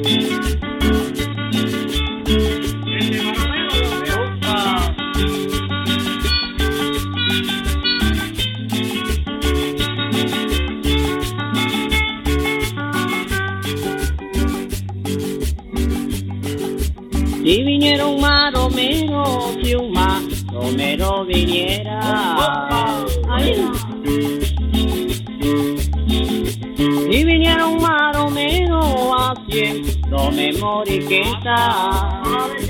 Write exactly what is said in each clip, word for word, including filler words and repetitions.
Si viniera un maromero, si un maromero viniera, ay. Si viniera un maromero haciéndome moriqueta,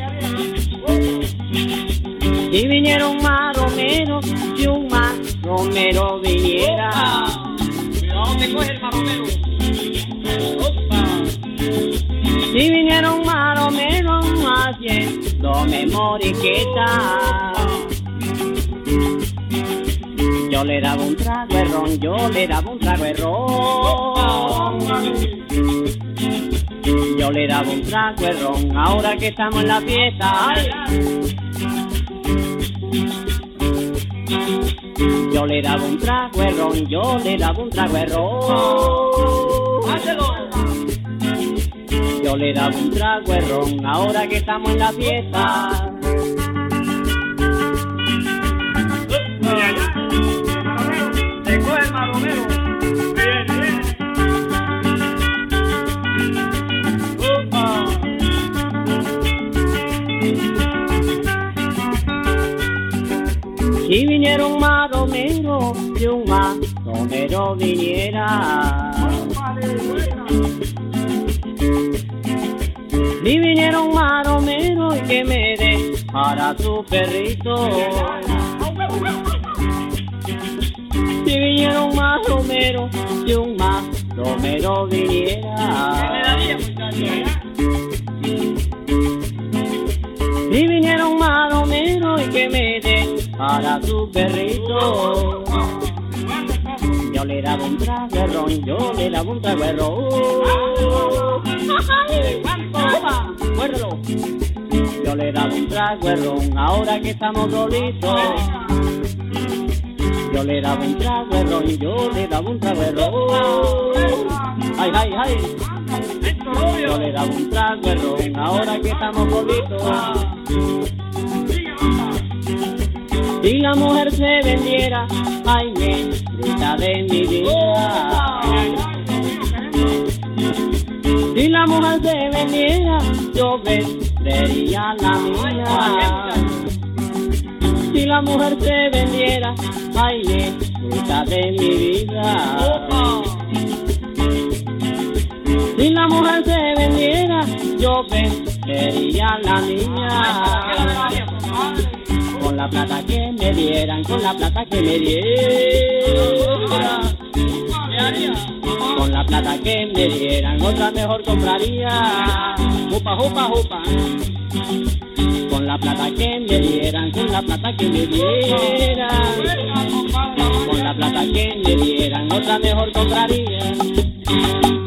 si viniera un maromero, si un maromero viniera, cuidado te coge el maromero. si viniera un maromero haciéndome moriqueta, yo le daba un trago de ron, yo le daba un trago de ron, yo le daba un trago de ron, ahora que estamos en la fiesta, ay. Yo le daba un trago de ron, yo le daba un trago de ron, yo le daba un trago de ron, ahora que estamos en la fiesta. Te coge el maromero. Bien, bien. Si viniera un maromero, si un maromero viniera, si viniera un maromero y que me dé para su perrito, si viniera un maromero, si un maromero viniera, si viniera un maromero y que me dé para su perrito, yo le daba un trago de ron, yo le daba un trago de ron. Muérdelo. Yo le daba un trago de ron, ahora que estamos solitos. Yo le daba un trago de ron, yo le daba un trago de ron. Ay, ay, ay. Yo le daba un trago de ron, ahora que estamos solitos. Si la mujer se vendiera, ay, negrita de mi vida. Si la mujer se vendiera, yo vendería la mía. Si la mujer se vendiera, ay, negrita de mi vida. Si la mujer se vendiera, yo vendería la mía. Con la plata que me dieran, con la plata que me dieran, con la plata que me dieran, otra mejor compraría. Jupa, jupa, jupa. Con la plata que me dieran, con la plata que me dieran, con la plata que me dieran, otra mejor compraría.